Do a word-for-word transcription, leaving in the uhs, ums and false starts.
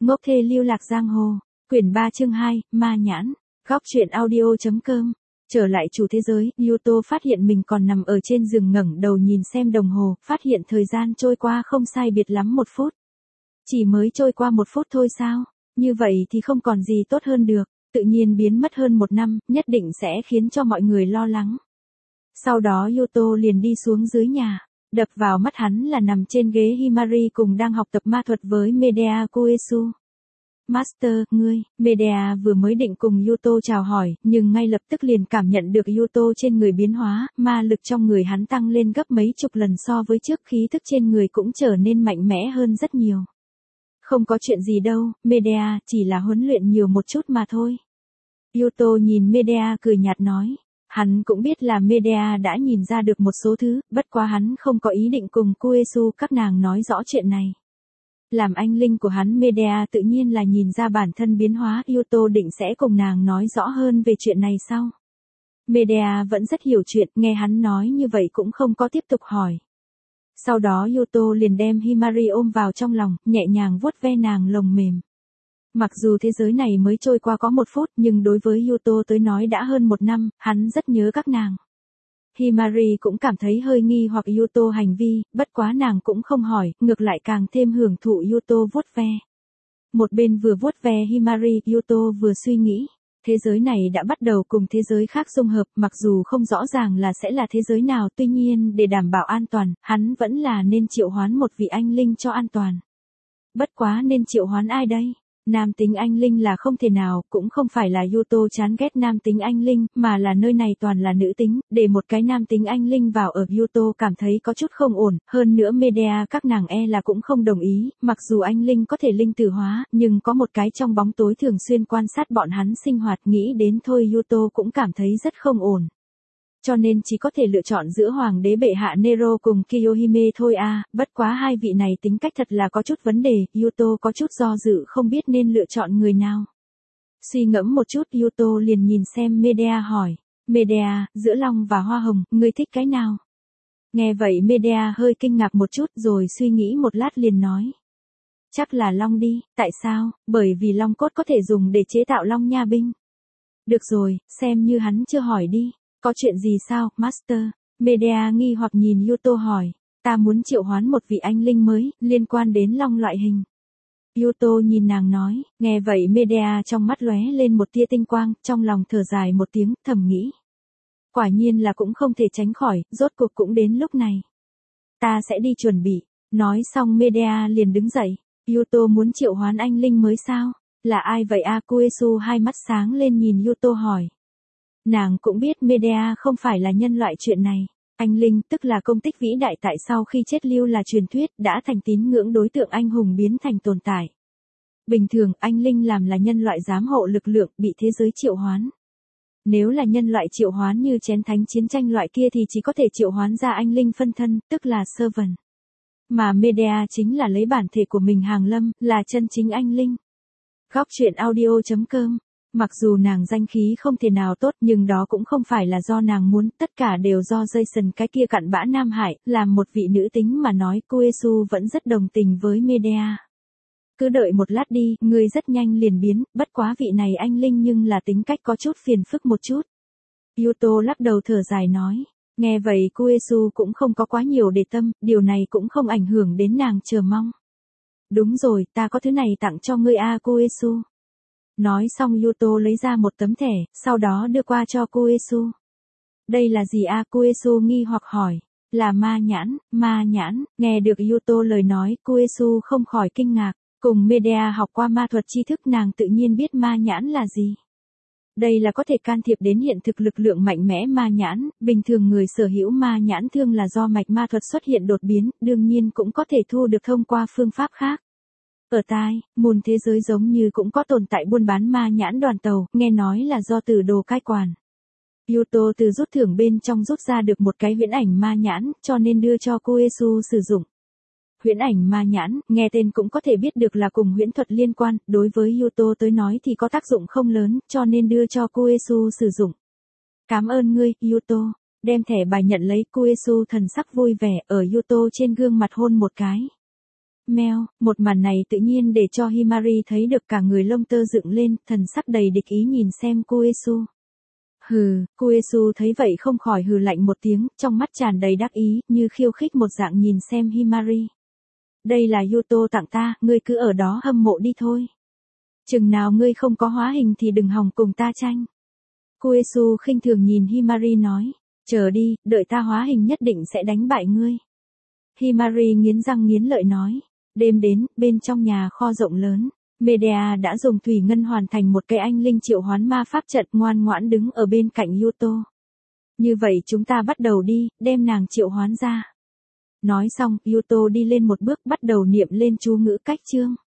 Ngốc thê lưu lạc giang hồ, quyển ba chương hai, ma nhãn, góc truyện audio.com. Trở lại chủ thế giới, Yuto phát hiện mình còn nằm ở trên giường ngẩng đầu nhìn xem đồng hồ, phát hiện thời gian trôi qua không sai biệt lắm một phút. Chỉ mới trôi qua một phút thôi sao? Như vậy thì không còn gì tốt hơn được, tự nhiên biến mất hơn một năm, nhất định sẽ khiến cho mọi người lo lắng. Sau đó Yuto liền đi xuống dưới nhà. Đập vào mắt hắn là nằm trên ghế Himari cùng đang học tập ma thuật với Medea Kuesu. Master, ngươi, Medea vừa mới định cùng Yuto chào hỏi, nhưng ngay lập tức liền cảm nhận được Yuto trên người biến hóa, ma lực trong người hắn tăng lên gấp mấy chục lần so với trước, khí thức trên người cũng trở nên mạnh mẽ hơn rất nhiều. Không có chuyện gì đâu, Medea, chỉ là huấn luyện nhiều một chút mà thôi. Yuto nhìn Medea cười nhạt nói. Hắn cũng biết là Medea đã nhìn ra được một số thứ, bất quá hắn không có ý định cùng Kuesu các nàng nói rõ chuyện này. Làm anh linh của hắn, Medea tự nhiên là nhìn ra bản thân biến hóa, Yuto định sẽ cùng nàng nói rõ hơn về chuyện này sau. Medea vẫn rất hiểu chuyện, nghe hắn nói như vậy cũng không có tiếp tục hỏi. Sau đó Yuto liền đem Himari ôm vào trong lòng, nhẹ nhàng vuốt ve nàng lồng mềm. Mặc dù thế giới này mới trôi qua có một phút, nhưng đối với Yuto tới nói đã hơn một năm, hắn rất nhớ các nàng. Himari cũng cảm thấy hơi nghi hoặc Yuto hành vi, bất quá nàng cũng không hỏi, ngược lại càng thêm hưởng thụ Yuto vuốt ve. Một bên vừa vuốt ve Himari, Yuto vừa suy nghĩ, thế giới này đã bắt đầu cùng thế giới khác dung hợp, mặc dù không rõ ràng là sẽ là thế giới nào, tuy nhiên để đảm bảo an toàn, hắn vẫn là nên triệu hoán một vị anh linh cho an toàn. Bất quá nên triệu hoán ai đây? Nam tính anh linh là không thể nào, cũng không phải là Yuto chán ghét nam tính anh linh, mà là nơi này toàn là nữ tính, để một cái nam tính anh linh vào ở Yuto cảm thấy có chút không ổn, hơn nữa Medea các nàng e là cũng không đồng ý, mặc dù anh linh có thể linh tử hóa, nhưng có một cái trong bóng tối thường xuyên quan sát bọn hắn sinh hoạt, nghĩ đến thôi Yuto cũng cảm thấy rất không ổn. Cho nên chỉ có thể lựa chọn giữa Hoàng đế bệ hạ Nero cùng Kiyohime thôi à, bất quá hai vị này tính cách thật là có chút vấn đề, Yuto có chút do dự không biết nên lựa chọn người nào. Suy ngẫm một chút Yuto liền nhìn xem Medea hỏi, Medea, giữa Long và Hoa Hồng, ngươi thích cái nào? Nghe vậy Medea hơi kinh ngạc một chút rồi suy nghĩ một lát liền nói. Chắc là Long đi, tại sao? Bởi vì Long cốt có thể dùng để chế tạo Long nha binh. Được rồi, xem như hắn chưa hỏi đi. Có chuyện gì sao, Master? Medea nghi hoặc nhìn Yuto hỏi. Ta muốn triệu hoán một vị anh linh mới, liên quan đến Long loại hình. Yuto nhìn nàng nói, nghe vậy Medea trong mắt lóe lên một tia tinh quang, trong lòng thở dài một tiếng, thầm nghĩ. Quả nhiên là cũng không thể tránh khỏi, rốt cuộc cũng đến lúc này. Ta sẽ đi chuẩn bị. Nói xong Medea liền đứng dậy. Yuto muốn triệu hoán anh linh mới sao? Là ai vậy a? Kuesu hai mắt sáng lên nhìn Yuto hỏi. Nàng cũng biết Medea không phải là nhân loại chuyện này. Anh linh, tức là công tích vĩ đại tại sau khi chết lưu là truyền thuyết, đã thành tín ngưỡng đối tượng anh hùng biến thành tồn tại. Bình thường, anh linh làm là nhân loại giám hộ lực lượng, bị thế giới triệu hoán. Nếu là nhân loại triệu hoán như chén thánh chiến tranh loại kia thì chỉ có thể triệu hoán ra anh linh phân thân, tức là servant. Mà Medea chính là lấy bản thể của mình hàng lâm, là chân chính anh linh. Góc truyện audio.com. Mặc dù nàng danh khí không thể nào tốt nhưng đó cũng không phải là do nàng muốn, tất cả đều do Jason cái kia cặn bã Nam Hải, làm một vị nữ tính mà nói, Kuesu vẫn rất đồng tình với Medea. Cứ đợi một lát đi, ngươi rất nhanh liền biến, bất quá vị này anh linh nhưng là tính cách có chút phiền phức một chút. Yuto lắc đầu thở dài nói, nghe vậy Kuesu cũng không có quá nhiều để tâm, điều này cũng không ảnh hưởng đến nàng chờ mong. Đúng rồi, ta có thứ này tặng cho ngươi a Kuesu. Nói xong Yuto lấy ra một tấm thẻ, sau đó đưa qua cho Kuesu. Đây là gì a? Kuesu nghi hoặc hỏi. Là ma nhãn, ma nhãn. Nghe được Yuto lời nói, Kuesu không khỏi kinh ngạc. Cùng Medea học qua ma thuật tri thức, nàng tự nhiên biết ma nhãn là gì. Đây là có thể can thiệp đến hiện thực lực lượng mạnh mẽ ma nhãn, bình thường người sở hữu ma nhãn thương là do mạch ma thuật xuất hiện đột biến, đương nhiên cũng có thể thu được thông qua phương pháp khác. Ở tai, mùn thế giới giống như cũng có tồn tại buôn bán ma nhãn đoàn tàu, nghe nói là do Tử Đồ cai quản. Yuto từ rút thưởng bên trong rút ra được một cái huyễn ảnh ma nhãn, cho nên đưa cho Kuesu sử dụng. Huyễn ảnh ma nhãn, nghe tên cũng có thể biết được là cùng huyễn thuật liên quan, đối với Yuto tới nói thì có tác dụng không lớn, cho nên đưa cho Kuesu sử dụng. Cảm ơn ngươi, Yuto. Đem thẻ bài nhận lấy, Kuesu thần sắc vui vẻ, ở Yuto trên gương mặt hôn một cái. Meo, một màn này tự nhiên để cho Himari thấy được cả người lông tơ dựng lên, thần sắc đầy địch ý nhìn xem Kuesu. Hừ, Kuesu thấy vậy không khỏi hừ lạnh một tiếng, trong mắt tràn đầy đắc ý, như khiêu khích một dạng nhìn xem Himari. Đây là Yuto tặng ta, ngươi cứ ở đó hâm mộ đi thôi. Chừng nào ngươi không có hóa hình thì đừng hòng cùng ta tranh. Kuesu khinh thường nhìn Himari nói, chờ đi, đợi ta hóa hình nhất định sẽ đánh bại ngươi. Himari nghiến răng nghiến lợi nói, đêm đến, bên trong nhà kho rộng lớn, Medea đã dùng thủy ngân hoàn thành một cây anh linh triệu hoán ma pháp trận ngoan ngoãn đứng ở bên cạnh Yuto. Như vậy chúng ta bắt đầu đi, đem nàng triệu hoán ra. Nói xong, Yuto đi lên một bước bắt đầu niệm lên chú ngữ cách chương.